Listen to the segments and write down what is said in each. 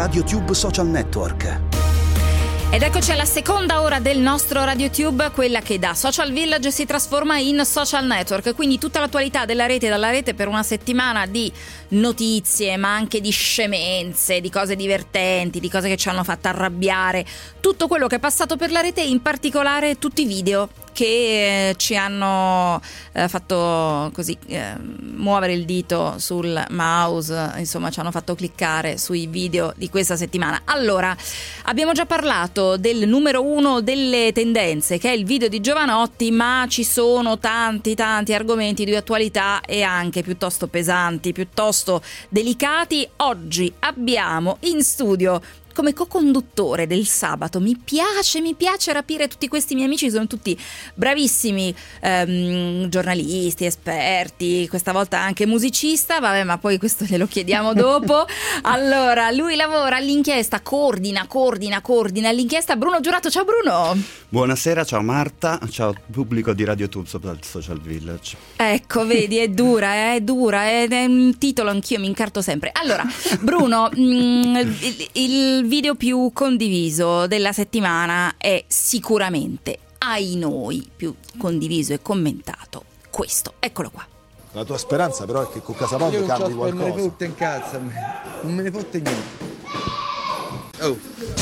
RadioTube Social Network. Ed eccoci alla seconda ora del nostro RadioTube, quella che da Social Village si trasforma in Social Network, quindi tutta l'attualità della rete e dalla rete per una settimana di notizie, ma anche di scemenze, di cose divertenti, di cose che ci hanno fatto arrabbiare, tutto quello che è passato per la rete e in particolare tutti i video che ci hanno fatto così muovere il dito sul mouse, insomma ci hanno fatto cliccare sui video di questa settimana. Allora, abbiamo già parlato del numero uno delle tendenze, che è il video di Jovanotti, ma ci sono tanti argomenti di attualità e anche piuttosto pesanti, piuttosto delicati. Oggi abbiamo in studio come co-conduttore del sabato, mi piace rapire tutti questi miei amici, sono tutti bravissimi giornalisti, esperti, questa volta anche musicista, vabbè, ma poi questo glielo chiediamo dopo. Allora, lui lavora all'inchiesta, coordina l'inchiesta. Bruno Giurato, ciao Bruno. Buonasera, ciao Marta, ciao pubblico di RadioTube Social Village. Ecco, vedi, è dura, è un titolo, anch'io mi incarto sempre. Allora, Bruno, il video più condiviso della settimana è sicuramente, ai noi, più condiviso e commentato, questo, eccolo qua. La tua speranza però è che con Casapondo cambi qualcosa. Non me ne fotte in cazzo, non me ne fotte niente. Oh.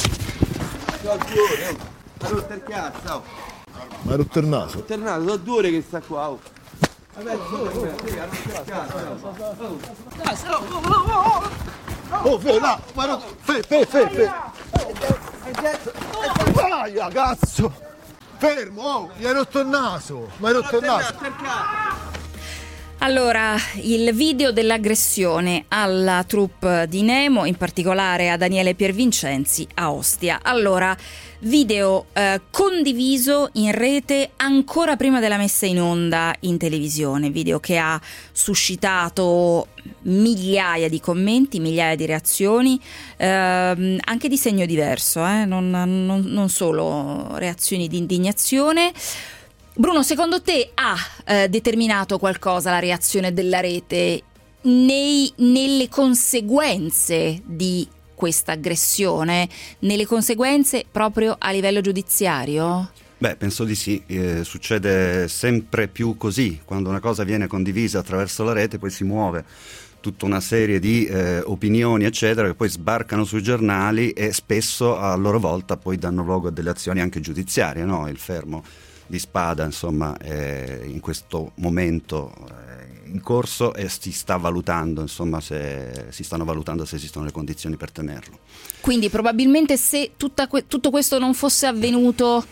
Ma rotto il cazzo, oh. Ma hai rotto il naso? Rotto il naso, sono 2 ore che sta qua, oh. Vabbè, Oh, fe, là, ma no, fe. Vai, cazzo! Fermo, oh, gli hai rotto il naso! Ma hai rotto il naso! Allora, il video dell'aggressione alla troupe di Nemo, in particolare a Daniele Piervincenzi a Ostia. Allora, video condiviso in rete ancora prima della messa in onda in televisione, video che ha suscitato migliaia di commenti, migliaia di reazioni, anche di segno diverso, non solo reazioni di indignazione. Bruno, secondo te ha determinato qualcosa la reazione della rete nelle conseguenze di questa aggressione, nelle conseguenze proprio a livello giudiziario? Beh, penso di sì, succede sempre più così, quando una cosa viene condivisa attraverso la rete poi si muove tutta una serie di opinioni eccetera che poi sbarcano sui giornali e spesso a loro volta poi danno luogo a delle azioni anche giudiziarie, no? Il fermo di Spada, insomma, in questo momento in corso e si sta valutando, insomma, se esistono le condizioni per tenerlo. Quindi probabilmente se tutto questo non fosse avvenuto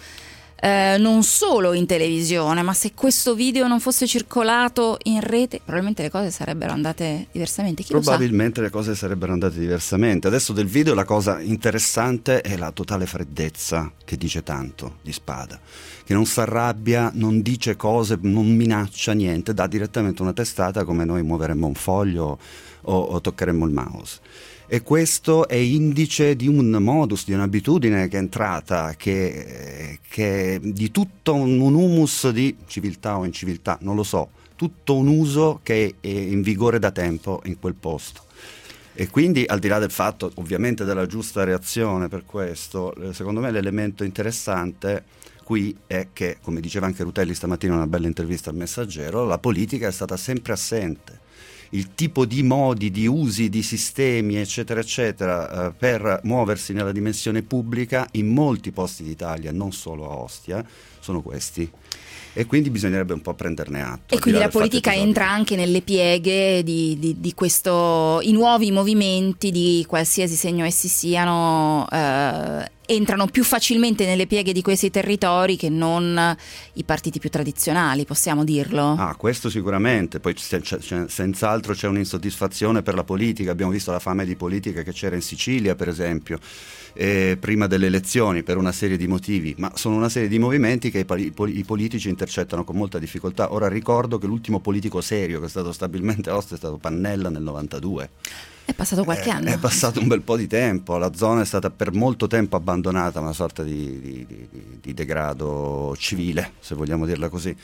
non solo in televisione, ma se questo video non fosse circolato in rete, probabilmente le cose sarebbero andate diversamente. Probabilmente le cose sarebbero andate diversamente. Adesso del video la cosa interessante è la totale freddezza che dice tanto di Spada, che non si arrabbia, non dice cose, non minaccia niente, dà direttamente una testata come noi muoveremmo un foglio o toccheremmo il mouse. E questo è indice di un modus, di un'abitudine che è entrata, che di tutto un humus di civiltà o inciviltà, non lo so, tutto un uso che è in vigore da tempo in quel posto. E quindi, al di là del fatto ovviamente della giusta reazione per questo, secondo me l'elemento interessante qui è che, come diceva anche Rutelli stamattina in una bella intervista al Messaggero, la politica è stata sempre assente. Il tipo di modi, di usi, di sistemi, eccetera, eccetera, per muoversi nella dimensione pubblica in molti posti d'Italia, non solo a Ostia, sono questi. E quindi bisognerebbe un po' prenderne atto. E quindi la politica entra anche nelle pieghe di questo, i nuovi movimenti di qualsiasi segno essi siano, entrano più facilmente nelle pieghe di questi territori che non i partiti più tradizionali, possiamo dirlo? Ah, questo sicuramente, poi senz'altro c'è un'insoddisfazione per la politica, abbiamo visto la fame di politica che c'era in Sicilia per esempio, prima delle elezioni per una serie di motivi, ma sono una serie di movimenti che i politici intercettano con molta difficoltà. Ora ricordo che l'ultimo politico serio che è stato stabilmente a Ostia è stato Pannella nel 92. È passato qualche anno. È passato un bel po' di tempo, la zona è stata per molto tempo abbandonata, una sorta di degrado civile, se vogliamo dirla così.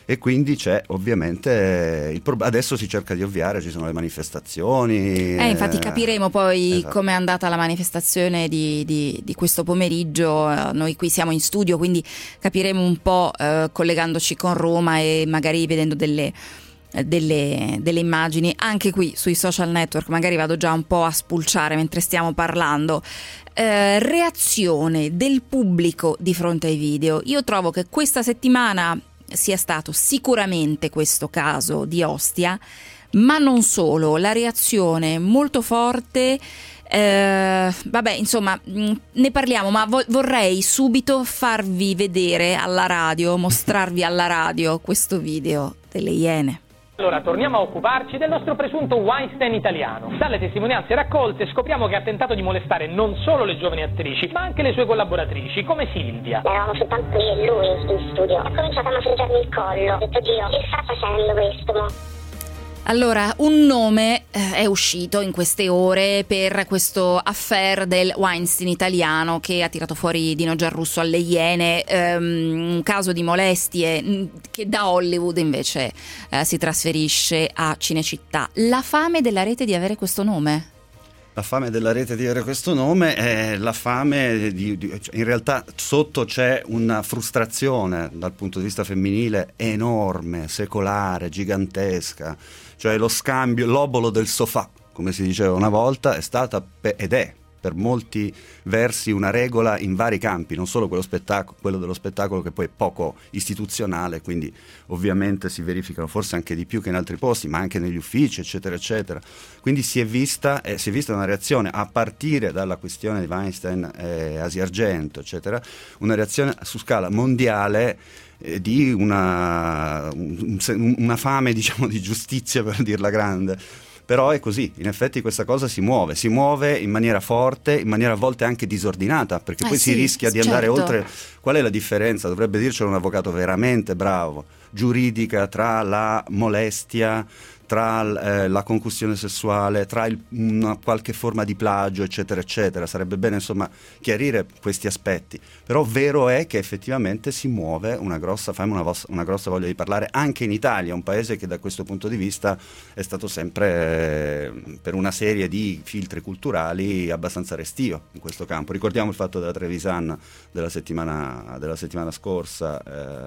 E quindi c'è ovviamente adesso si cerca di ovviare, ci sono le manifestazioni. Infatti capiremo poi esatto. com'è andata la manifestazione di questo pomeriggio. Noi qui siamo in studio, quindi capiremo un po' collegandoci con Roma e magari vedendo delle immagini anche qui sui social network. Magari vado già un po' a spulciare mentre stiamo parlando. Reazione del pubblico di fronte ai video. Io trovo che questa settimana sia stato sicuramente questo caso di Ostia, ma non solo, la reazione molto forte. Vabbè, insomma, ne parliamo, ma vorrei subito farvi vedere alla radio, mostrarvi alla radio questo video delle Iene. Allora, torniamo a occuparci del nostro presunto Weinstein italiano. Dalle testimonianze raccolte scopriamo che ha tentato di molestare non solo le giovani attrici, ma anche le sue collaboratrici, come Silvia. Eravamo soltanto io e lui in studio. Ha cominciato a massaggiarmi il collo. Ho detto, Dio, che sta facendo questo, mo? Allora, un nome è uscito in queste ore per questo affair del Weinstein italiano che ha tirato fuori Dino Giarrusso alle Iene, un caso di molestie che da Hollywood invece si trasferisce a Cinecittà. La fame della rete di avere questo nome? La fame della rete di avere questo nome è la fame in realtà sotto c'è una frustrazione dal punto di vista femminile enorme, secolare, gigantesca, cioè lo scambio, l'obolo del sofà, come si diceva una volta, è stata ed è per molti versi una regola in vari campi, non solo quello dello spettacolo che poi è poco istituzionale, quindi ovviamente si verificano forse anche di più che in altri posti, ma anche negli uffici, eccetera, eccetera. Quindi si è vista una reazione a partire dalla questione di Weinstein, Asia Argento, eccetera, una reazione su scala mondiale di una fame, diciamo, di giustizia, per dirla grande. Però è così, in effetti questa cosa si muove in maniera forte, in maniera a volte anche disordinata, perché poi si rischia di andare oltre. Qual è la differenza? Dovrebbe dircelo un avvocato veramente bravo, giuridica, tra la molestia, tra la concussione sessuale, tra una qualche forma di plagio, eccetera, eccetera. Sarebbe bene, insomma, chiarire questi aspetti. Però vero è che effettivamente si muove una grossa fame, una grossa voglia di parlare anche in Italia, un paese che da questo punto di vista è stato sempre, per una serie di filtri culturali, abbastanza restio in questo campo. Ricordiamo il fatto della Trevisan della settimana scorsa.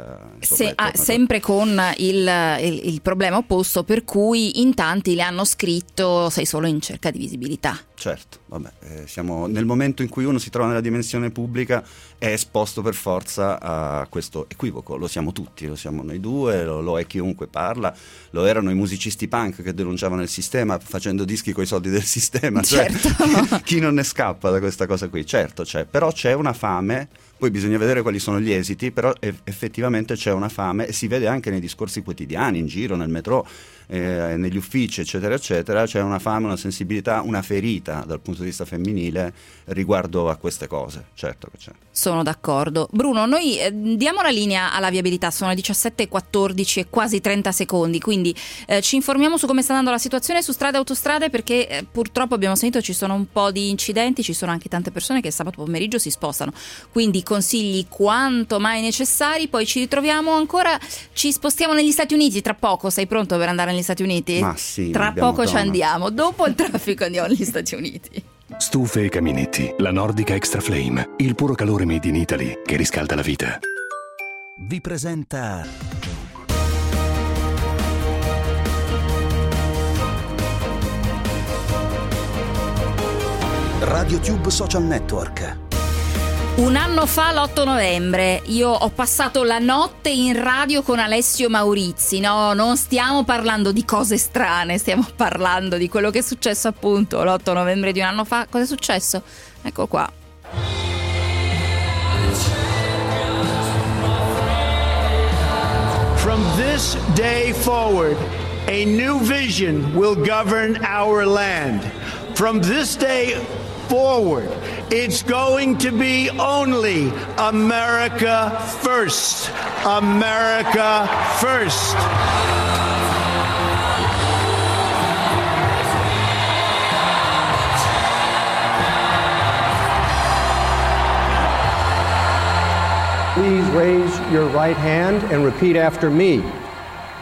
Sempre con il problema opposto, per cui in tanti le hanno scritto: sei solo in cerca di visibilità. Certo, vabbè, siamo nel momento in cui uno si trova nella dimensione pubblica, è esposto per forza a questo equivoco. Lo siamo tutti, lo siamo noi due, lo è chiunque parla, lo erano i musicisti punk che denunciavano il sistema facendo dischi coi soldi del sistema. Certo. Cioè, chi non ne scappa da questa cosa qui? Certo c'è, però c'è una fame. Poi bisogna vedere quali sono gli esiti, però effettivamente c'è una fame, e si vede anche nei discorsi quotidiani, in giro, nel metro, negli uffici, eccetera, eccetera. C'è una fame, una sensibilità, una ferita dal punto di vista femminile riguardo a queste cose, certo che c'è. Sono d'accordo. Bruno, noi diamo la linea alla viabilità, sono le 17:14 e quasi 30 secondi, quindi ci informiamo su come sta andando la situazione su strade e autostrade, perché purtroppo abbiamo sentito ci sono un po' di incidenti, ci sono anche tante persone che sabato pomeriggio si spostano, quindi consigli quanto mai necessari. Poi ci ritroviamo ancora, ci spostiamo negli Stati Uniti tra poco. Sei pronto per andare negli Stati Uniti? Ma sì, tra poco ci andiamo, dopo il traffico andiamo negli Stati Uniti. Stufe e caminetti, la Nordica Extra Flame, il puro calore made in Italy che riscalda la vita. Vi presenta RadioTube Social Network. Un anno fa, l'8 novembre, io ho passato la notte in radio con Alessio Maurizi. No, non stiamo parlando di cose strane, stiamo parlando di quello che è successo appunto l'8 novembre di un anno fa. Cosa è successo? Ecco qua. From this day forward, a new vision will govern our land. From this day forward, it's going to be only America first. America first. Please raise your right hand and repeat after me.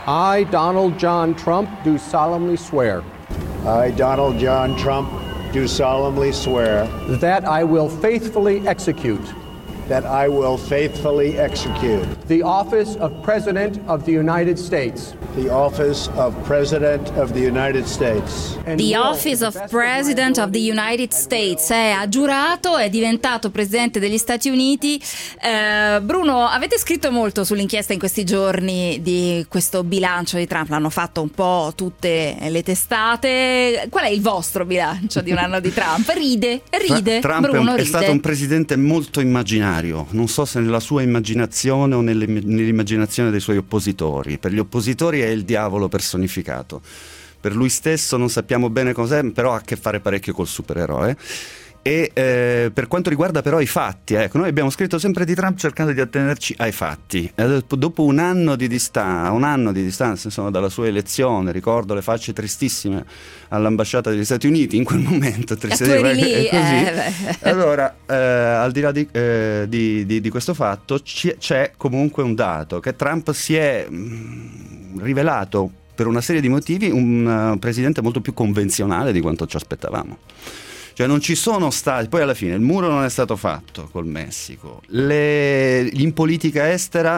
I, Donald John Trump, do solemnly swear. I, Donald John Trump, do solemnly swear That I will faithfully execute. that I will faithfully execute The office of President of the United States. the office of President of the United States. The Office of President of the United States. Ha giurato, è diventato presidente degli Stati Uniti. Bruno, avete scritto molto sull'inchiesta in questi giorni di questo bilancio di Trump. L'hanno fatto un po' tutte le testate. Qual è il vostro bilancio di un anno di Trump? Ride. Trump Bruno è ride. stato un presidente molto immaginario. Non so se nella sua immaginazione o nell'immaginazione dei suoi oppositori. Per gli oppositori è il diavolo personificato. Per lui stesso non sappiamo bene cos'è, però ha a che fare parecchio col supereroe. E per quanto riguarda però i fatti, ecco, noi abbiamo scritto sempre di Trump cercando di attenerci ai fatti. Dopo un anno di distanza, insomma, dalla sua elezione, ricordo le facce tristissime all'ambasciata degli Stati Uniti in quel momento. Tu eri lì, Allora, al di là di questo fatto, c'è comunque un dato, che Trump si è rivelato per una serie di motivi un presidente molto più convenzionale di quanto ci aspettavamo. Cioè non ci sono stati, poi alla fine il muro non è stato fatto col Messico, in politica estera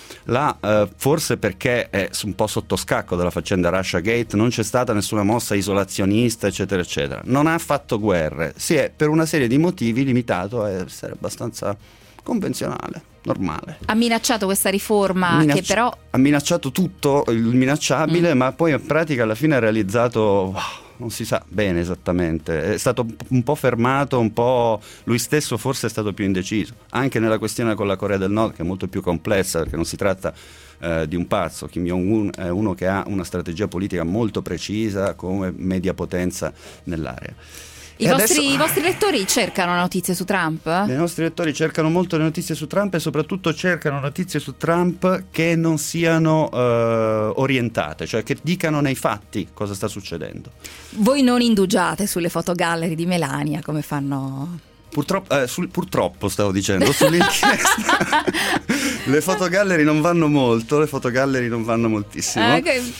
forse perché è un po' sotto scacco della faccenda Russiagate, non c'è stata nessuna mossa isolazionista eccetera eccetera, non ha fatto guerre, si è per una serie di motivi limitato a essere abbastanza convenzionale, normale. Ha minacciato questa riforma che però... Ha minacciato tutto il minacciabile, ma poi in pratica alla fine ha realizzato... non si sa bene esattamente, è stato un po' fermato, un po' lui stesso forse è stato più indeciso, anche nella questione con la Corea del Nord, che è molto più complessa, perché non si tratta di un pazzo. Kim Jong-un è uno che ha una strategia politica molto precisa come media potenza nell'area. I vostri lettori cercano notizie su Trump? I nostri lettori cercano molto le notizie su Trump e soprattutto cercano notizie su Trump che non siano orientate, cioè che dicano nei fatti cosa sta succedendo. Voi non indugiate sulle fotogallery di Melania come fanno... Purtroppo stavo dicendo, sull'inchiesta le fotogallery non vanno molto, le fotogallery non vanno moltissimo.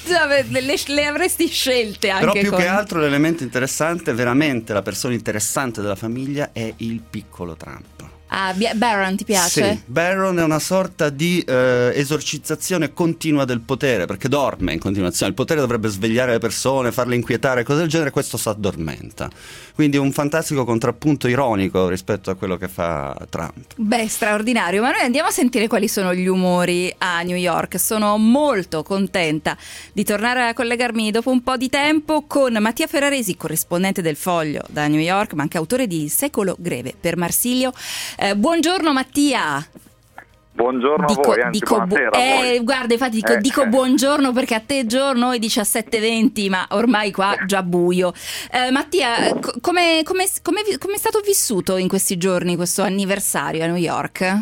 Le avresti scelte anche. Però più che altro l'elemento interessante, veramente la persona interessante della famiglia è il piccolo Trump. Ah, Barron ti piace? Sì, Barron è una sorta di esorcizzazione continua del potere, perché dorme in continuazione. Il potere dovrebbe svegliare le persone, farle inquietare, cose del genere, questo si addormenta. Quindi un fantastico contrappunto ironico rispetto a quello che fa Trump. Beh, straordinario, ma noi andiamo a sentire quali sono gli umori a New York. Sono molto contenta di tornare a collegarmi dopo un po' di tempo con Mattia Ferraresi, corrispondente del Foglio da New York, ma anche autore di Secolo Greve per Marsilio. Buongiorno Mattia. Buongiorno a voi, anzi buonasera a voi. Guarda, infatti dico buongiorno perché a te giorno è 17:20, ma ormai qua già buio. Mattia, come è stato vissuto in questi giorni questo anniversario a New York?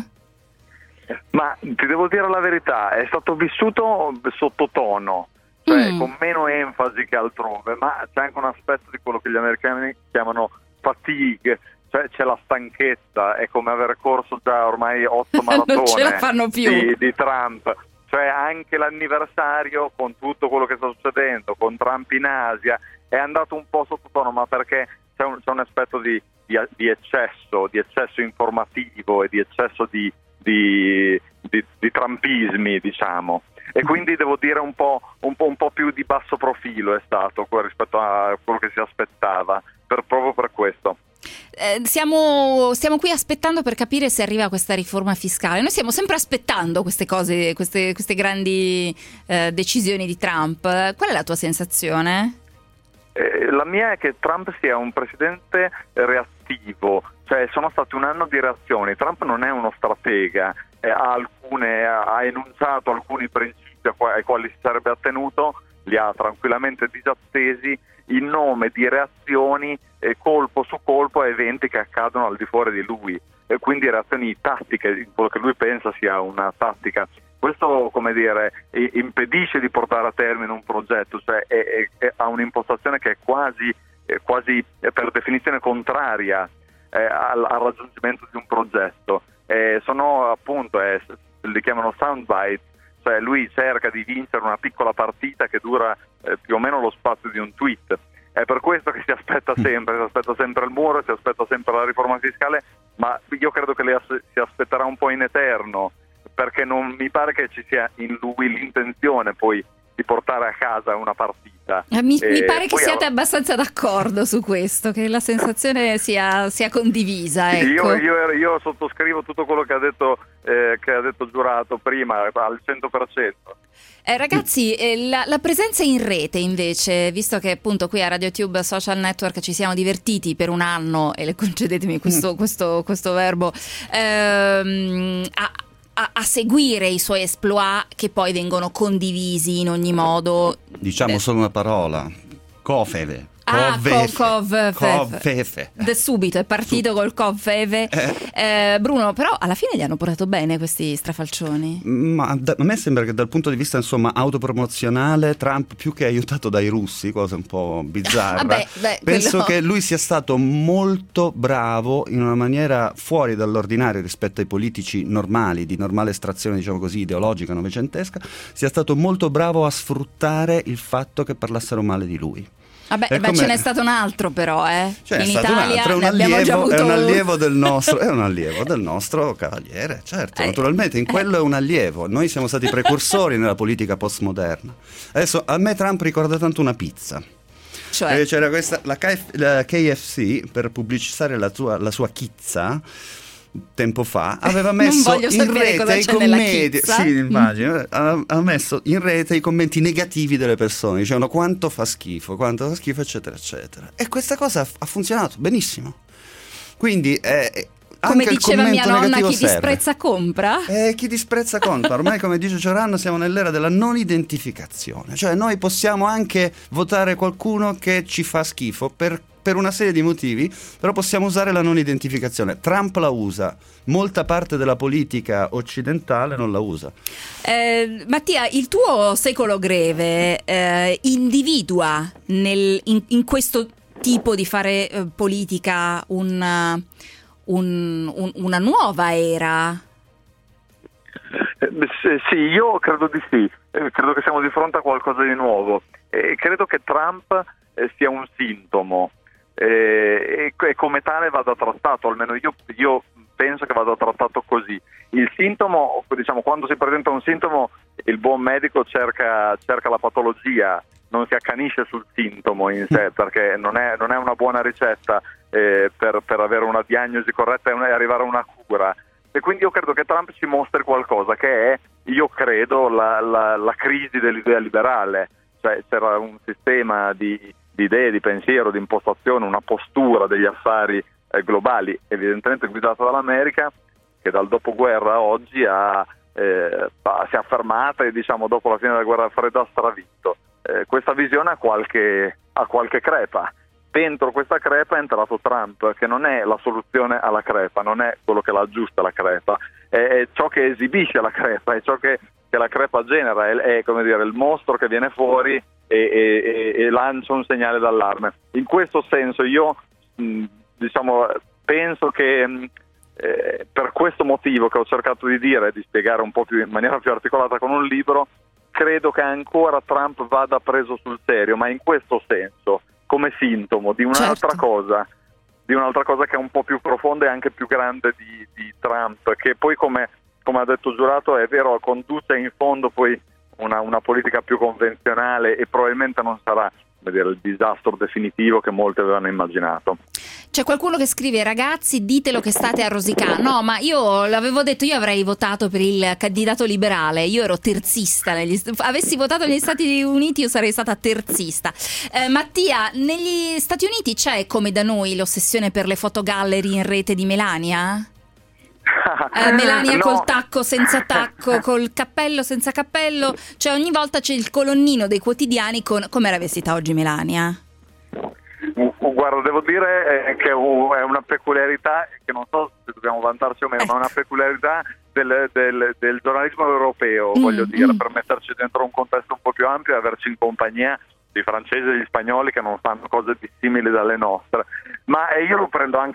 Ma ti devo dire la verità, è stato vissuto sottotono, cioè con meno enfasi che altrove, ma c'è anche un aspetto di quello che gli americani chiamano fatigue. Cioè c'è la stanchezza, è come aver corso già ormai 8 maratone non ce la fanno più. Di Trump, cioè anche l'anniversario con tutto quello che sta succedendo, con Trump in Asia, è andato un po' sottotono, ma perché c'è un aspetto di eccesso informativo e di eccesso di trumpismi, diciamo. E quindi devo dire un po' più di basso profilo è stato rispetto a quello che si aspettava, proprio per questo. Stiamo qui aspettando per capire se arriva questa riforma fiscale. Noi stiamo sempre aspettando queste cose, queste grandi decisioni di Trump. Qual è la tua sensazione? La mia è che Trump sia un presidente reattivo, cioè sono stati un anno di reazioni. Trump non è uno stratega, ha enunciato alcuni principi ai quali si sarebbe attenuto, li ha tranquillamente disattesi in nome di reazioni colpo su colpo a eventi che accadono al di fuori di lui, quindi reazioni tattiche, quello che lui pensa sia una tattica. Questo, come dire, impedisce di portare a termine un progetto, cioè ha un'impostazione che è quasi per definizione contraria al raggiungimento di un progetto. Sono appunto, li chiamano soundbites, cioè lui cerca di vincere una piccola partita che dura più o meno lo spazio di un tweet. È per questo che si aspetta sempre il muro, si aspetta sempre la riforma fiscale, ma io credo che si aspetterà un po' in eterno, perché non mi pare che ci sia in lui l'intenzione poi di portare a casa una partita. Mi pare che siate abbastanza d'accordo su questo, che la sensazione sia condivisa. Ecco. Io sottoscrivo tutto quello che ha detto Giurato prima al 100%. Ragazzi, la presenza in rete invece, visto che appunto qui a RadioTube Social Network ci siamo divertiti per un anno, e concedetemi questo verbo, a seguire i suoi exploit che poi vengono condivisi in ogni modo. Diciamo solo una parola: Covfefe. Covfefe. Da subito è partito col Covfefe. Bruno, però alla fine gli hanno portato bene questi strafalcioni. Ma a me sembra che dal punto di vista insomma autopromozionale Trump, più che aiutato dai russi, cosa un po' bizzarra, penso che lui sia stato molto bravo in una maniera fuori dall'ordinario rispetto ai politici normali, di normale estrazione, diciamo così, ideologica, novecentesca, sia stato molto bravo a sfruttare il fatto che parlassero male di lui. Ce n'è stato un altro però, in Italia è un allievo del nostro cavaliere, certo, naturalmente in quello è un allievo. Noi siamo stati precursori nella politica postmoderna. Adesso a me Trump ricorda tanto una pizza. Cioè? C'era la KFC, per pubblicizzare la sua chizza tempo fa, aveva messo in rete i commenti, ha messo in rete i commenti negativi delle persone, dicevano quanto fa schifo, eccetera eccetera, e questa cosa ha funzionato benissimo. Quindi come diceva mia nonna, chi disprezza compra. Chi disprezza compra. Ormai, come dice Cioran, siamo nell'era della non identificazione, cioè noi possiamo anche votare qualcuno che ci fa schifo per una serie di motivi, però possiamo usare la non identificazione. Trump la usa, molta parte della politica occidentale non la usa. Mattia, il tuo secolo greve individua in questo tipo di fare politica una nuova era? Sì, io credo di sì. Credo che siamo di fronte a qualcosa di nuovo. Credo che Trump sia un sintomo. E come tale vada trattato, almeno io penso che vada trattato così. Il sintomo, diciamo, quando si presenta un sintomo, il buon medico cerca la patologia, non si accanisce sul sintomo in sé, perché non è una buona ricetta per avere una diagnosi corretta e arrivare a una cura. E quindi io credo che Trump ci mostri qualcosa che è, io credo, la crisi dell'idea liberale. Cioè c'era un sistema di idee, di pensiero, di impostazione, una postura degli affari globali, evidentemente guidata dall'America, che dal dopoguerra a oggi si è affermata e, diciamo, dopo la fine della guerra fredda ha stravinto. Questa visione ha qualche crepa. Dentro questa crepa è entrato Trump, che non è la soluzione alla crepa, non è quello che la aggiusta alla crepa, è ciò che esibisce la crepa, è ciò che la crepa genera, è come dire il mostro che viene fuori e lancia un segnale d'allarme. In questo senso io penso che per questo motivo che ho cercato di dire, di spiegare un po' più in maniera più articolata con un libro, credo che ancora Trump vada preso sul serio, ma in questo senso, come sintomo di un'altra cosa, che è un po' più profonda e anche più grande di Trump, che poi come ha detto Giurato, è vero, conduce in fondo poi una politica più convenzionale e probabilmente non sarà, il disastro definitivo che molti avevano immaginato. C'è qualcuno che scrive: ragazzi, ditelo che state a rosicare. No, ma io l'avevo detto, io avrei votato per il candidato liberale, io ero terzista, avessi votato negli Stati Uniti io sarei stata terzista. Mattia, negli Stati Uniti c'è, come da noi, l'ossessione per le fotogallery in rete di Melania? Melania col tacco, senza tacco, col cappello, senza cappello, cioè ogni volta c'è il colonnino dei quotidiani con come era vestita oggi Melania. Guarda, devo dire che è una peculiarità che non so se dobbiamo vantarci o meno, ma è una peculiarità del giornalismo europeo, voglio dire, per metterci dentro un contesto un po' più ampio e averci in compagnia di francesi e gli spagnoli che non fanno cose dissimili dalle nostre. Ma io lo prendo anche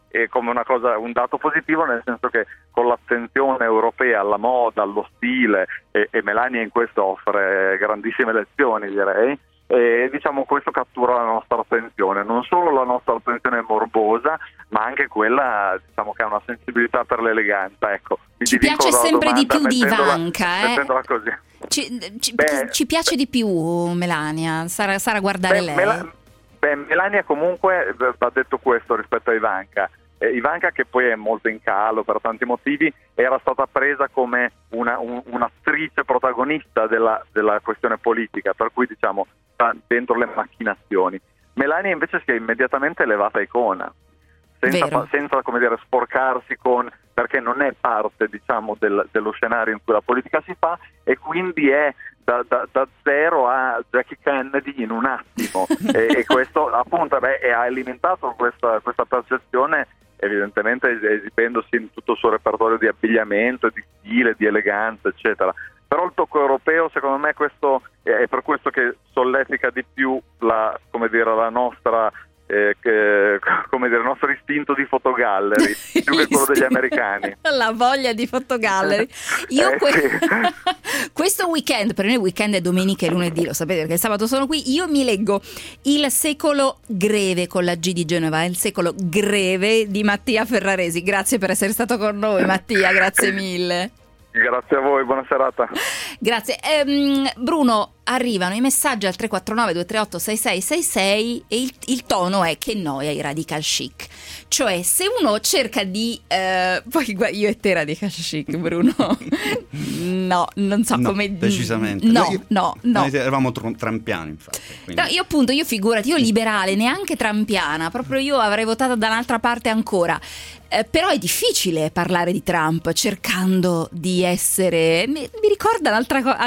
come un dato positivo, nel senso che con l'attenzione europea alla moda, allo stile, e Melania in questo offre grandissime lezioni, direi, e diciamo questo cattura la nostra attenzione, non solo la nostra attenzione morbosa, ma anche quella, diciamo, che ha una sensibilità per l'eleganza. Ecco, ci piace sempre di più di Ivanka, mettendola così. Ci piace di più Melania, Sara guardare lei. Melania comunque va detto questo rispetto a Ivanka. Ivanka, che poi è molto in calo per tanti motivi, era stata presa come un'attrice protagonista della questione politica, per cui diciamo sta dentro le macchinazioni. Melania invece si è immediatamente elevata icona, senza come dire sporcarsi perché non è parte, diciamo, dello scenario in cui la politica si fa, e quindi è da zero a Jackie Kennedy in un attimo e questo appunto ha alimentato questa percezione, evidentemente esibendosi in tutto il suo repertorio di abbigliamento, di stile, di eleganza, eccetera. Però il tocco europeo, secondo me, questo è per questo che solletica di più la nostra il nostro istinto di fotogallery più che quello degli americani. La voglia di fotogallery. Questo weekend, per me il weekend è domenica e lunedì, lo sapete perché il sabato sono qui, io mi leggo Il secolo greve con la G di Genova, il secolo greve di Mattia Ferraresi. Grazie per essere stato con noi, Mattia, grazie mille. Grazie a voi, buona serata. Grazie. Bruno, arrivano i messaggi al 349-238-6666 e il tono è che noia i radical chic. Cioè, se uno cerca di poi io e te radical chic, Bruno. No, non so come decisamente. No. Noi eravamo trampiani, infatti. No, io figurati, io liberale, neanche trampiana, proprio io avrei votato dall'altra parte ancora. Però è difficile parlare di Trump cercando di essere, mi ricorda un'altra cosa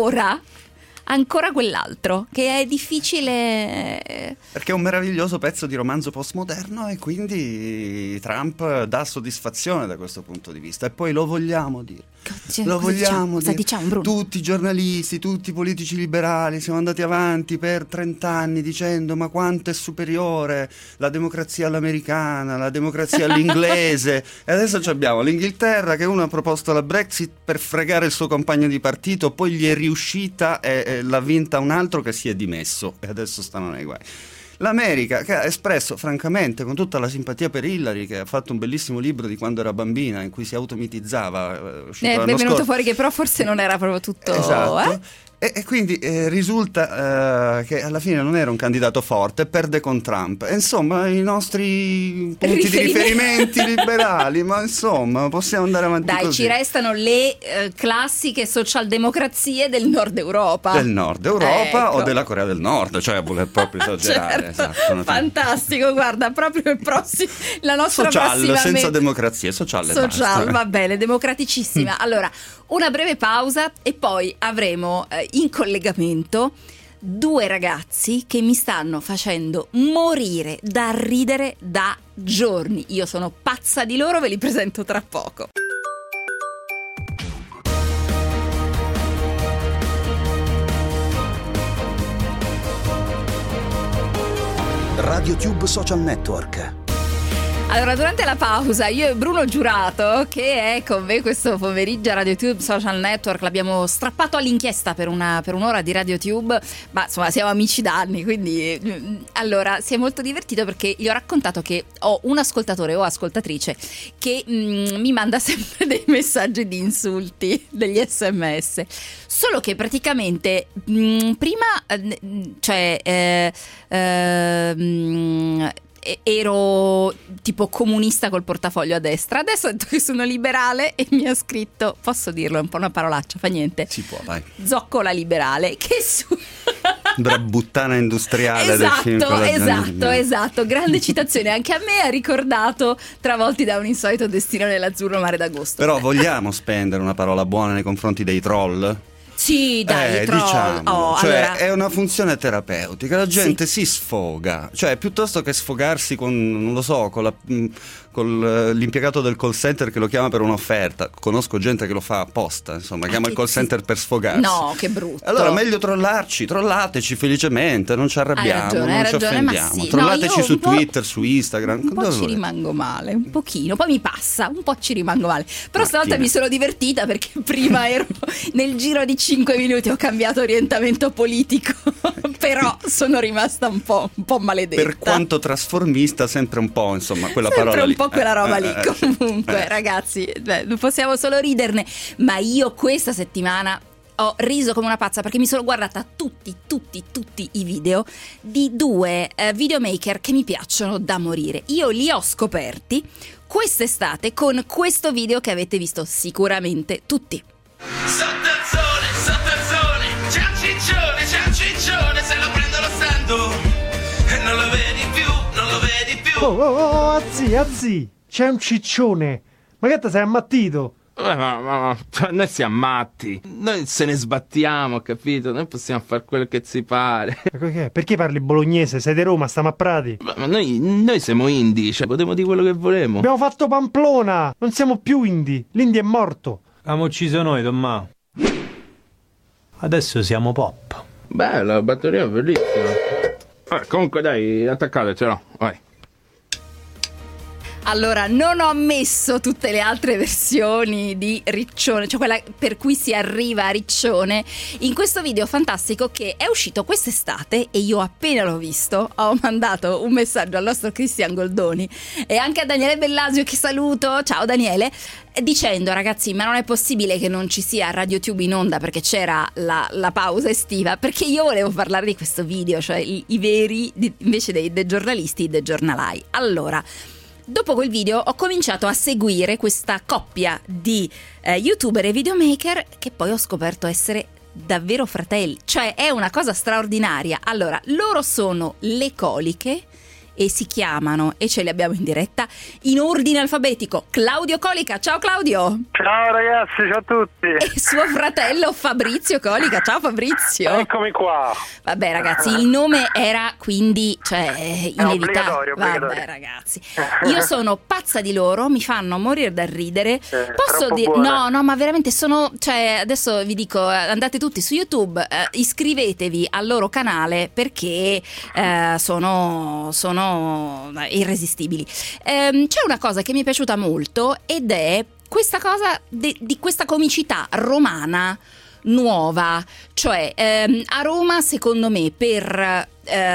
ancora quell'altro, che è difficile perché è un meraviglioso pezzo di romanzo postmoderno e quindi Trump dà soddisfazione da questo punto di vista, e poi lo vogliamo dire. Diciamo, Bruno? Tutti i giornalisti, tutti i politici liberali siamo andati avanti per 30 anni dicendo ma quanto è superiore la democrazia all'americana, la democrazia all'inglese e adesso abbiamo l'Inghilterra che uno ha proposto la Brexit per fregare il suo compagno di partito, poi gli è riuscita e l'ha vinta un altro che si è dimesso e adesso stanno nei guai. L'America, che ha espresso francamente con tutta la simpatia per Hillary, che ha fatto un bellissimo libro di quando era bambina in cui si automitizzava, è venuto fuori che però forse non era proprio tutto esatto. E quindi risulta che alla fine non era un candidato forte, perde con Trump. E insomma, i nostri punti di riferimenti liberali, ma insomma, possiamo andare avanti così. Ci restano le classiche socialdemocrazie del Nord Europa. Del Nord Europa ecco. O della Corea del Nord, cioè voler proprio esagerare. Certo. Esatto, fantastico, guarda, proprio il prossimo, la nostra prossima senza democrazia, sociale va bene, democraticissima. Allora, una breve pausa e poi avremo in collegamento due ragazzi che mi stanno facendo morire da ridere da giorni. Io sono pazza di loro, ve li presento tra poco. RadioTube Social Network. Allora, durante la pausa io e Bruno Giurato, che è con me questo pomeriggio a RadioTube Social Network, l'abbiamo strappato all'inchiesta per un'ora di RadioTube, ma insomma siamo amici da anni, quindi allora si è molto divertito perché gli ho raccontato che ho un ascoltatore o ascoltatrice che mi manda sempre dei messaggi di insulti, degli SMS, solo che praticamente prima ero tipo comunista col portafoglio a destra, adesso ho detto che sono liberale e mi ha scritto, posso dirlo, è un po' una parolaccia, fa niente, si può, vai, zoccola liberale, che Brabuttana industriale del film esatto, grande citazione, anche a me ha ricordato Travolti da un insolito destino nell'azzurro mare d'agosto. Però vogliamo spendere una parola buona nei confronti dei troll? Sì, dai, diciamo, allora... è una funzione terapeutica, la gente si sfoga, cioè piuttosto che sfogarsi con, non lo so, con con l'impiegato del call center che lo chiama per un'offerta. Conosco gente che lo fa apposta, insomma, chiama il call center per sfogarsi. No, che brutto. Allora meglio trollateci felicemente, non ci arrabbiamo, non ci offendiamo. Sì. Trollateci su po', Twitter, su Instagram. Un po' ci rimango male, un pochino, poi mi passa, un po' ci rimango male. Però stavolta mi sono divertita perché prima ero nel giro di 5 minuti ho cambiato orientamento politico, però sono rimasta un po' maledetta. Per quanto trasformista, sempre un po', insomma, quella sempre parola lì. Un po' quella roba lì. Comunque, ragazzi, non possiamo solo riderne, ma io questa settimana ho riso come una pazza perché mi sono guardata tutti i video di 2 videomaker che mi piacciono da morire. Io li ho scoperti quest'estate con questo video che avete visto sicuramente tutti. Sotto il sole, c'è un ciccione, se lo prendo lo sento e non lo vedi più. Oh, azzi, c'è un ciccione. Ma che te sei ammattito? Ma noi siamo matti, noi se ne sbattiamo, capito? Noi possiamo fare quello che ci pare. Perché parli bolognese? Sei di Roma, stiamo a Prati. Ma noi siamo indie, cioè potremmo dire quello che volemo. Abbiamo fatto Pamplona, non siamo più indie, l'indie è morto. Abbiamo ucciso noi, Tommaso. Adesso siamo pop. Bella, la batteria è bellissima. Comunque dai, attaccatecelo, vai. Allora, non ho messo tutte le altre versioni di Riccione, cioè quella per cui si arriva a Riccione, in questo video fantastico che è uscito quest'estate e io appena l'ho visto ho mandato un messaggio al nostro Cristian Goldoni e anche a Daniele Bellasio, che saluto, ciao Daniele, dicendo: ragazzi, ma non è possibile che non ci sia RadioTube in onda perché c'era la pausa estiva, perché io volevo parlare di questo video, cioè i veri invece dei giornalisti, dei giornalai. Allora, dopo quel video ho cominciato a seguire questa coppia di youtuber e videomaker che poi ho scoperto essere davvero fratelli, cioè è una cosa straordinaria. Allora, loro sono Le Coliche e si chiamano, e ce li abbiamo in diretta in ordine alfabetico, Claudio Colica. Ciao Claudio. Ciao ragazzi, ciao a tutti. E suo fratello Fabrizio Colica. Ciao Fabrizio. Eccomi qua. Vabbè ragazzi, il nome era quindi, cioè, inevitabile. Vabbè ragazzi, io sono pazza di loro, mi fanno morire dal ridere. Posso dire no, ma veramente sono, cioè, adesso vi dico, andate tutti su YouTube, iscrivetevi al loro canale perché sono irresistibili. C'è una cosa che mi è piaciuta molto ed è questa cosa di questa comicità romana nuova, cioè a Roma secondo me per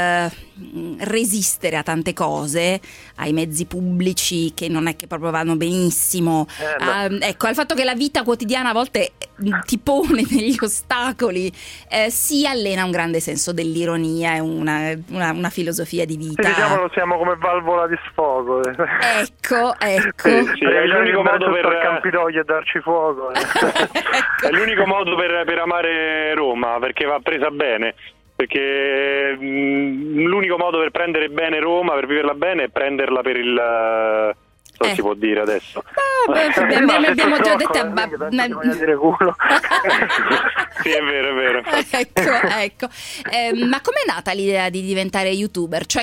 resistere a tante cose, ai mezzi pubblici che non è che proprio vanno benissimo, ecco, al fatto che la vita quotidiana a volte ti pone degli ostacoli, si allena un grande senso dell'ironia e una filosofia di vita. Diciamolo, siamo come valvola di sfogo. Ecco. Sì, è l'unico modo per Campidoglio e darci fuoco. Ecco. È l'unico modo per amare Roma, perché va presa bene. Perché l'unico modo per prendere bene Roma, per viverla bene, è prenderla per il... si può dire adesso. Abbiamo già detto culo. Sì, è vero. Ecco. Ma com'è nata l'idea di diventare youtuber? Cioè,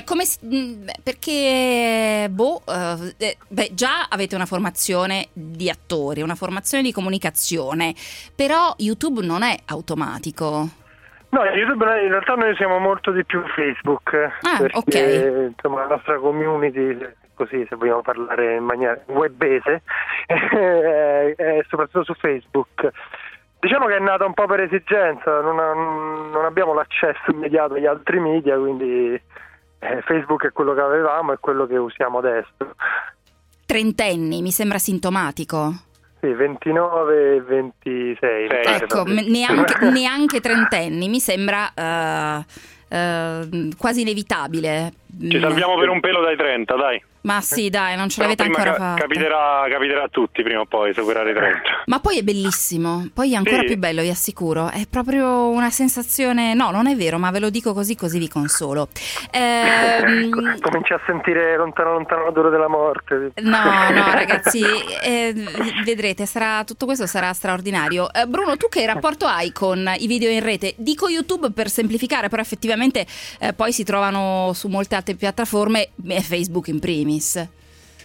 perché già avete una formazione di attori, una formazione di comunicazione, però YouTube non è automatico. No, YouTube in realtà noi siamo molto di più Facebook, perché insomma la nostra community, così se vogliamo parlare in maniera webbese, è soprattutto su Facebook. Diciamo che è nata un po' per esigenza, non abbiamo l'accesso immediato agli altri media, quindi Facebook è quello che avevamo e quello che usiamo adesso. Trentenni, mi sembra sintomatico. 29 e 26. Ecco, neanche trentenni, mi sembra quasi inevitabile. Ci salviamo per un pelo dai 30, dai. Ma sì, dai, non ce l'avete ancora fatto. Capiterà a tutti prima o poi superare i 30. Ma poi è bellissimo, poi è ancora più bello, vi assicuro. È proprio una sensazione. No, non è vero, ma ve lo dico così vi consolo. Cominci a sentire lontano l'odore della morte. No, ragazzi, vedrete, tutto questo sarà straordinario. Bruno, tu che rapporto hai con i video in rete? Dico YouTube per semplificare, però effettivamente poi si trovano su molte altre piattaforme, Facebook in primis.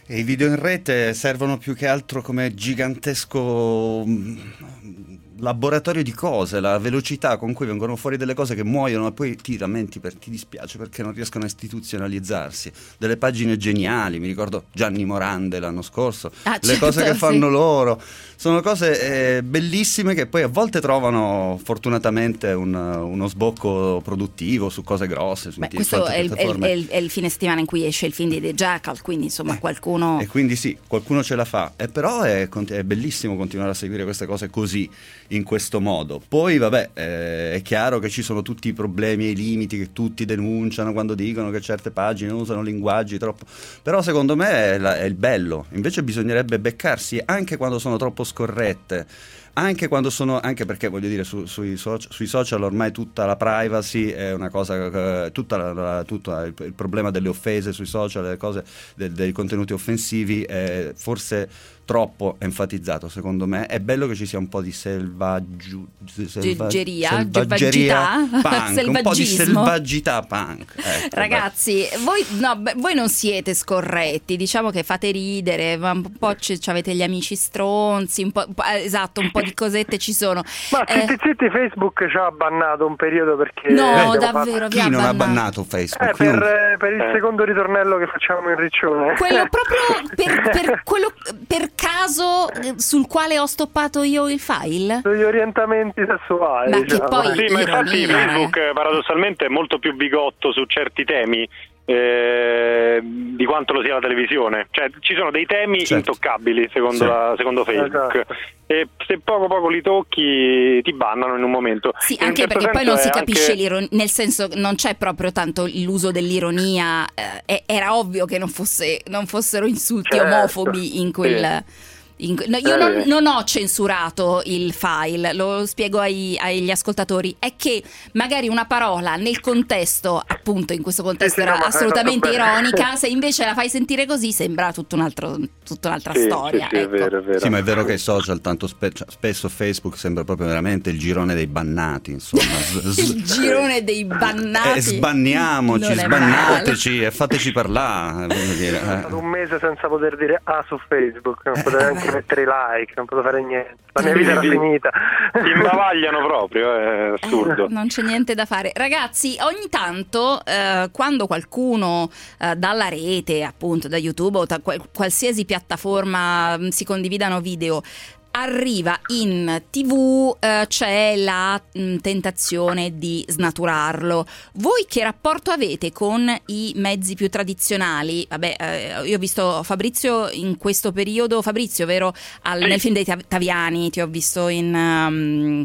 E i video in rete servono più che altro come gigantesco laboratorio di cose, la velocità con cui vengono fuori delle cose che muoiono e poi ti lamenti, ti dispiace perché non riescono a istituzionalizzarsi. Delle pagine geniali, mi ricordo Gianni Morande l'anno scorso, le cose che fanno loro sono cose bellissime che poi a volte trovano fortunatamente uno sbocco produttivo su cose grosse. Questo è il fine settimana in cui esce il film di The Jackal, quindi insomma qualcuno... E quindi sì, qualcuno ce la fa, però è bellissimo continuare a seguire queste cose così, in questo modo. Poi vabbè, è chiaro che ci sono tutti i problemi e i limiti che tutti denunciano quando dicono che certe pagine usano linguaggi troppo, però secondo me è il bello. Invece bisognerebbe beccarsi anche quando sono troppo scorrette, anche perché voglio dire sui social ormai tutta la privacy è una cosa, tutto il problema delle offese sui social, le cose dei contenuti offensivi è forse troppo enfatizzato. Secondo me è bello che ci sia un po' di selvaggeria punk, un po' di selvaggità punk. Ecco, ragazzi, voi non siete scorretti, diciamo che fate ridere, ma un po' avete gli amici stronzi, un po' di cosette ci sono. Ma zitti, Facebook ci ha bannato un periodo perché davvero chi non ha bannato Facebook? Per il secondo ritornello che facciamo in Riccione, quello proprio per caso sul quale ho stoppato io il file sugli orientamenti sessuali. Ma che poi sì, ma infatti Facebook paradossalmente è molto più bigotto su certi temi di quanto lo sia la televisione. Cioè ci sono dei temi intoccabili secondo Facebook. Esatto. E se poco li tocchi ti bannano in un momento. Sì, anche perché poi non si capisce l'ironia, nel senso non c'è proprio tanto l'uso dell'ironia, era ovvio che non fossero insulti omofobi in quel... Io non ho censurato il file, lo spiego agli ascoltatori, è che magari una parola nel contesto, appunto in questo contesto era assolutamente ironica, se invece la fai sentire così sembra tutta un'altra storia. Sì, ecco. è vero. Sì, ma è vero che i social tanto spesso Facebook sembra proprio veramente il girone dei bannati, insomma. Il girone dei bannati. Sbanniamoci, sbannateci e fateci parlare. È stato un mese senza poter dire su Facebook, non potevo neanche mettere i like, non potevo fare niente, la mia vita era finita. Ti imbavagliano proprio, è assurdo. Non c'è niente da fare. Ragazzi, ogni tanto quando qualcuno dalla rete, appunto da YouTube o da qualsiasi piattaforma si condividano video, arriva in TV, c'è la tentazione di snaturarlo. Voi che rapporto avete con i mezzi più tradizionali? Vabbè, io ho visto Fabrizio in questo periodo, vero? Nel film dei Taviani, ti ho visto nel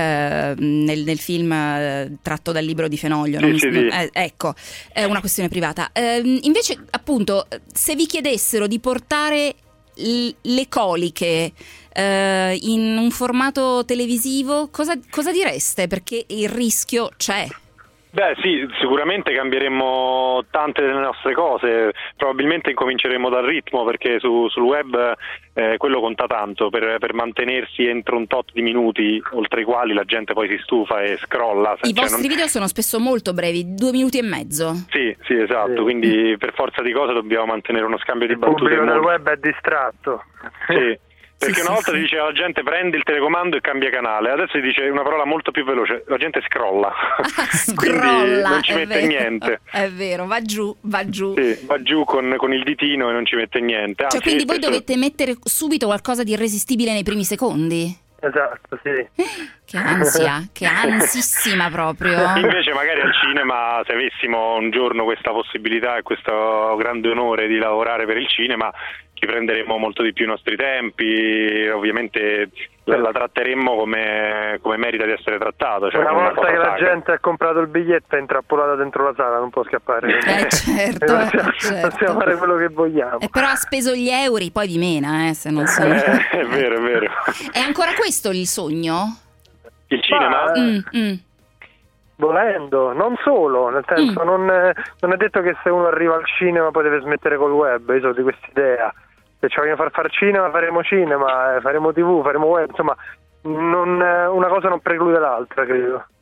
film tratto dal libro di Fenoglio. Ecco, è una questione privata. Invece, appunto, se vi chiedessero di portare le coliche in un formato televisivo, cosa direste? Perché il rischio c'è. Beh sì, sicuramente cambieremo tante delle nostre cose, probabilmente incominceremo dal ritmo, perché sul web quello conta tanto per mantenersi entro un tot di minuti, oltre i quali la gente poi si stufa e scrolla. I vostri video sono spesso molto brevi, 2 minuti e mezzo. Sì, esatto, quindi per forza di cose dobbiamo mantenere uno scambio di battute. Il pubblico del web è distratto. Sì. Perché una volta si diceva la gente prende il telecomando e cambia canale, adesso si dice una parola molto più veloce, la gente scrolla. Quindi non ci mette niente. È vero, va giù. Sì, va giù con il ditino e non ci mette niente. Anzi, quindi voi dovete mettere subito qualcosa di irresistibile nei primi secondi? Esatto, sì. Che ansia, che ansissima proprio. Invece magari al cinema, se avessimo un giorno questa possibilità e questo grande onore di lavorare per il cinema, ci prenderemo molto di più i nostri tempi, ovviamente la tratteremmo come merita di essere trattato. Cioè una volta che la gente ha comprato il biglietto è intrappolata dentro la sala, non può scappare. Certo. Possiamo fare quello che vogliamo. Però ha speso gli euro, poi vi mena, se non sono... È vero. È ancora questo il sogno? Il cinema? Volendo, non solo, nel senso non è detto che se uno arriva al cinema poi deve smettere col web. Io sono di questa idea, se ci vogliono far cinema faremo cinema, faremo TV, faremo web, insomma una cosa non preclude l'altra, credo.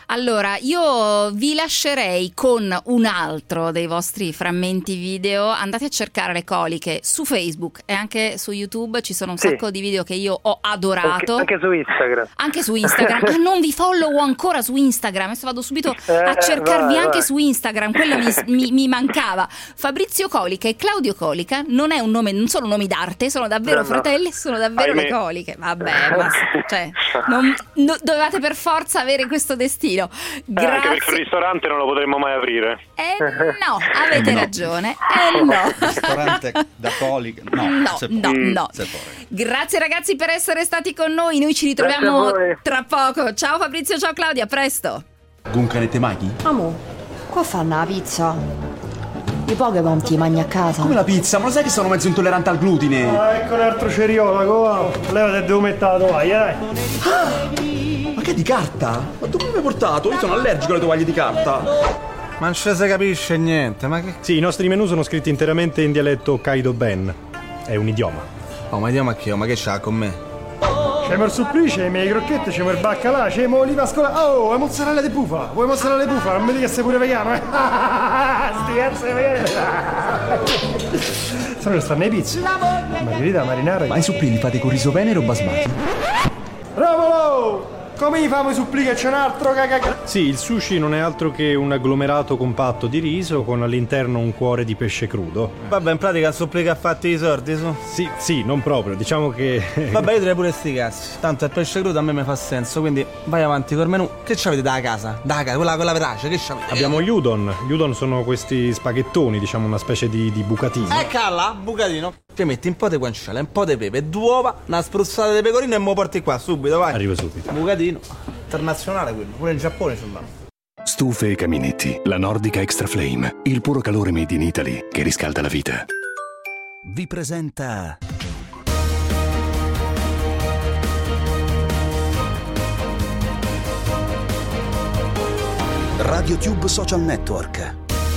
Allora, io vi lascerei con un altro dei vostri frammenti video. Andate a cercare Le Coliche su Facebook e anche su YouTube, ci sono un sacco di video che io ho adorato. Anche su Instagram. Anche su Instagram. Ah, non vi follow ancora su Instagram, adesso vado subito a cercarvi anche su Instagram, quello mi mancava. Fabrizio Colica e Claudio Colica non è un nome, non sono nomi d'arte, sono davvero fratelli, sono davvero le Coliche. Vabbè, ma cioè, dovevate per forza avere questo destino. Grazie. Anche perché un ristorante non lo potremmo mai aprire. No, avete ragione. No. Ristorante da Colica. No. Grazie ragazzi per essere stati con noi. Noi ci ritroviamo tra poco. Ciao Fabrizio, ciao Claudia, a presto. Guncanette Maghi? Amo, qua fanno la pizza. I Pokémon ti mangi a casa. Come la pizza? Ma lo sai che sono mezzo intollerante al glutine? Ecco un altro ceriolago, levate e devo mettere la tovaglia, dai. Ma che è di carta? Ma dove mi hai portato? Io sono allergico alle tovaglie di carta. Ma non ci si capisce niente, ma che... Sì, i nostri menù sono scritti interamente in dialetto Kaido Ben. È un idioma. Oh, ma idioma che ho? Ma che c'ha con me? C'è il supplice, i miei crocchette, c'è il baccalà, c'è l'oliva scolata. Oh, è mozzarella di bufala. Vuoi mozzarella di bufala? Non mi dica che sei pure vegano, eh? Sti cazzo di vegano. Sono che stanno ai pizzi. Margherita, marinara. Ma i supplì li fate con riso venere o basmati? Romolo! Come gli famo i supplì che c'è un altro cagaca? Sì, il sushi non è altro che un agglomerato compatto di riso con all'interno un cuore di pesce crudo. Vabbè, in pratica il supplì che ha fatto i sordi, su? Sì, non proprio, diciamo che... Vabbè, io direi pure sti cazzi. Tanto il pesce crudo a me mi fa senso, quindi vai avanti col menù. Che c'avete da casa? Da casa, quella con la verace, che c'avete? Abbiamo gli udon. Gli udon sono questi spaghettoni, diciamo una specie di bucatino. Calla, bucatino. Ti metti un po' di guanciale, un po' di pepe, 2 uova, una spruzzata di pecorino e me lo porti qua, subito, vai. Arrivo subito. Bucatino. Internazionale quello, pure in Giappone ce l'hanno. Stufe e caminetti, la Nordica Extra Flame, il puro calore made in Italy che riscalda la vita. Vi presenta RadioTube Social Network.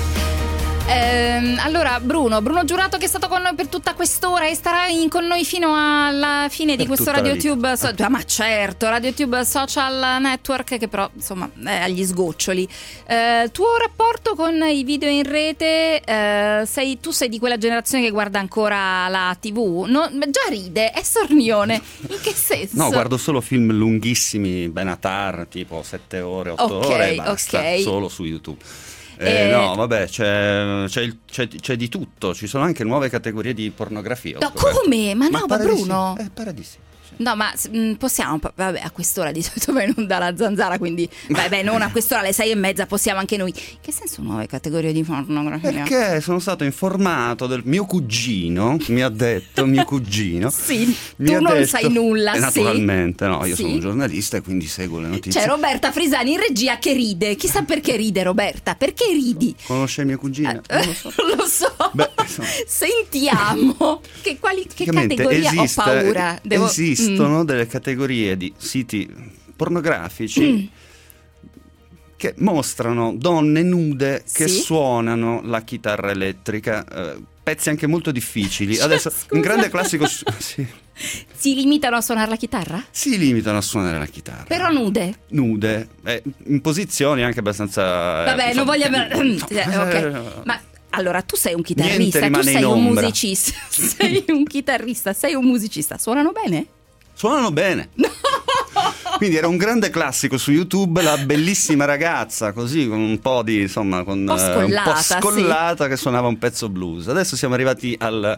Allora Bruno Giurato, che è stato con noi per tutta quest'ora e starà con noi fino alla fine di questo RadioTube ma certo, RadioTube Social Network, che però insomma è agli sgoccioli. Tuo rapporto con i video in rete, tu sei di quella generazione che guarda ancora la TV? Già ride, è sornione. In che senso? No, guardo solo film lunghissimi, Benatar, tipo 7 ore, 8 ore e basta, solo su YouTube. No, vabbè, c'è di tutto, ci sono anche nuove categorie di pornografia. No, come? Ma no, ma Bruno? Pare di sì. No, ma possiamo, vabbè, a quest'ora di solito vai in onda la zanzara, quindi vabbè, non a quest'ora alle 6:30 possiamo anche noi. Che senso nuove categorie di pornografia? Perché sono stato informato del mio cugino, mi ha detto mio cugino. Sì, tu non sai nulla, naturalmente, no, io sono un giornalista e quindi seguo le notizie. C'è Roberta Frisani in regia che ride, chissà perché ride Roberta, perché ridi? Conosce il mio cugino? Non lo so. Lo so. Beh, sentiamo che categoria ho paura. Esistono delle categorie di siti pornografici che mostrano donne nude che suonano la chitarra elettrica, pezzi anche molto difficili. Adesso un grande classico Si limitano a suonare la chitarra? Si limitano a suonare la chitarra. Però nude, in posizioni anche abbastanza vabbè, non voglio ok. Ma allora, tu sei un chitarrista, tu sei un musicista. Sei un chitarrista, sei un musicista. Suonano bene? Suonano bene. No! Quindi era un grande classico su YouTube, la bellissima ragazza, così con un po' di, insomma, con un po' scollata, che suonava un pezzo blues. Adesso siamo arrivati al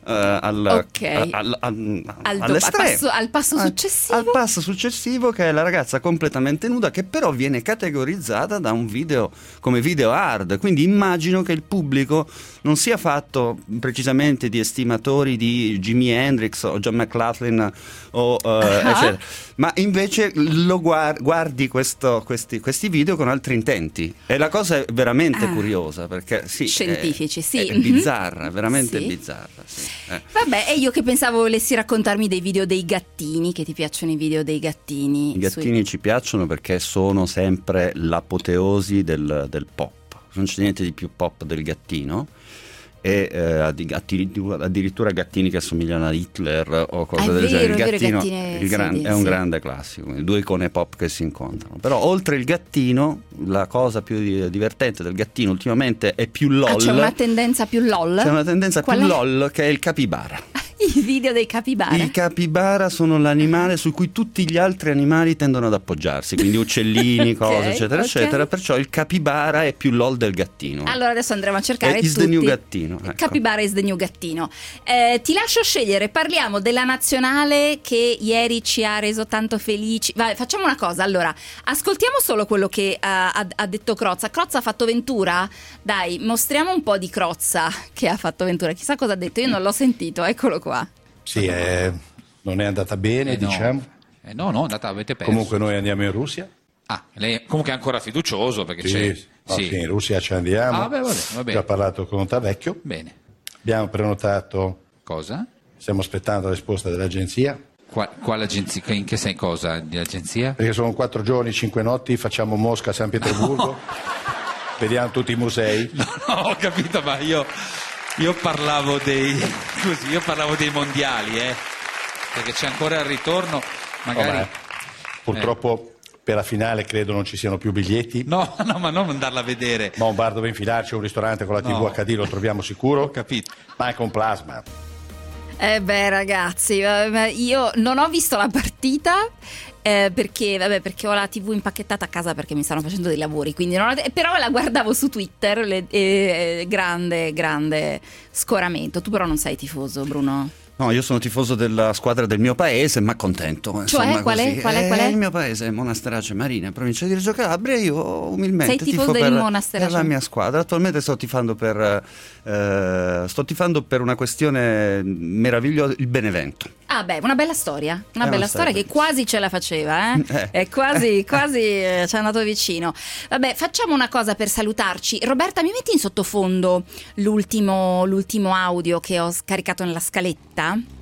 passo successivo, che è la ragazza completamente nuda, che però viene categorizzata da un video come video hard. Quindi immagino che il pubblico non sia fatto precisamente di estimatori di Jimi Hendrix o John McLaughlin o eccetera, ma invece lo guardi questi video con altri intenti, e la cosa è veramente curiosa, perché scientifici, è bizzarra, veramente bizzarra. Vabbè, e io che pensavo volessi raccontarmi dei video dei gattini, che ti piacciono i video dei gattini? I gattini ci piacciono perché sono sempre l'apoteosi del pop, non c'è niente di più pop del gattino, e addirittura gattini che assomigliano a Hitler o cose del genere. Il gattino è un grande classico, due icone pop che si incontrano. Però oltre il gattino, la cosa più divertente del gattino ultimamente è più LOL. C'è una tendenza più LOL? C'è una tendenza più LOL, che è il capibara. I video dei capibara. I capibara sono l'animale su cui tutti gli altri animali tendono ad appoggiarsi, quindi uccellini, cose, eccetera, eccetera. Perciò il capibara è più LOL del gattino. Allora adesso andremo a cercare is the new gattino. Ecco. Capibara is the new gattino. Ti lascio scegliere, parliamo della nazionale che ieri ci ha reso tanto felici. Vai, facciamo una cosa, allora, ascoltiamo solo quello che ha detto Crozza. Crozza ha fatto Ventura? Dai, mostriamo un po' di Crozza che ha fatto Ventura. Chissà cosa ha detto, io non l'ho sentito, eccolo qua. Sì, non è andata bene, diciamo. No, è andata, avete perso. Comunque noi andiamo in Russia. Lei comunque è ancora fiducioso perché c'è... Sì, in Russia ci andiamo. Va bene. Ho già parlato con Tavecchio. Bene. Abbiamo prenotato... Cosa? Stiamo aspettando la risposta dell'agenzia. Quale agenzia? In che sei cosa di agenzia? Perché sono 4 giorni, 5 notti, facciamo Mosca, San Pietroburgo, vediamo tutti i musei. No, ho capito, ma io parlavo dei mondiali, perché c'è ancora il ritorno, magari. Purtroppo per la finale credo non ci siano più biglietti. No, ma non andarla a vedere. Ma un bar dove infilarci, un ristorante con la TV HD lo troviamo sicuro. Ho capito. Ma anche un plasma. Ragazzi, io non ho visto la partita perché ho la TV impacchettata a casa perché mi stanno facendo dei lavori, quindi però la guardavo su Twitter, grande scoramento. Tu però non sei tifoso, Bruno? No, io sono tifoso della squadra del mio paese, ma contento. Cioè, qual è? Il mio paese è Monasterace Marina, provincia di Reggio Calabria. Io umilmente sei tifoso del Monasterace? Per la mia squadra. Attualmente sto tifando per una questione meravigliosa, il Benevento. Una bella storia, che quasi ce la faceva, è quasi ci è andato vicino. Vabbè, facciamo una cosa per salutarci. Roberta, mi metti in sottofondo l'ultimo audio che ho scaricato nella scaletta?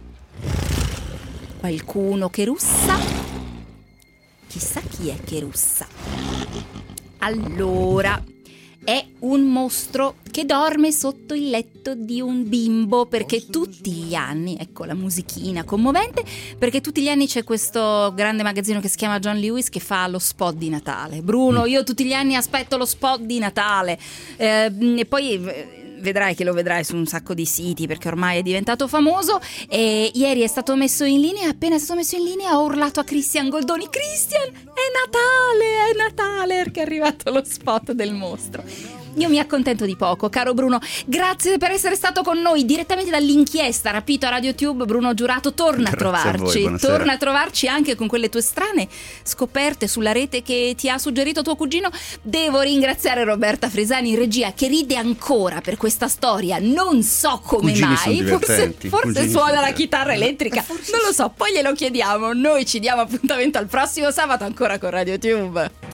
Qualcuno che russa? Chissà chi è che russa. Allora, è un mostro che dorme sotto il letto di un bimbo, perché tutti gli anni, ecco la musichina commovente, perché tutti gli anni c'è questo grande magazzino che si chiama John Lewis che fa lo spot di Natale. Bruno, io tutti gli anni aspetto lo spot di Natale, e poi vedrai che lo vedrai su un sacco di siti perché ormai è diventato famoso. E ieri è stato messo in linea, appena è stato messo in linea ho urlato a Christian Goldoni: Christian, è Natale, perché è arrivato lo spot del mostro. Io mi accontento di poco, caro Bruno. Grazie per essere stato con noi direttamente dall'inchiesta Rapito a RadioTube. Bruno Giurato, torna a trovarci. Torna a trovarci anche con quelle tue strane scoperte sulla rete che ti ha suggerito tuo cugino. Devo ringraziare Roberta Fresani in regia, che ride ancora per questa storia. Non so come mai. Forse suona la chitarra elettrica. Non lo so, poi glielo chiediamo. Noi ci diamo appuntamento al prossimo sabato ancora con RadioTube.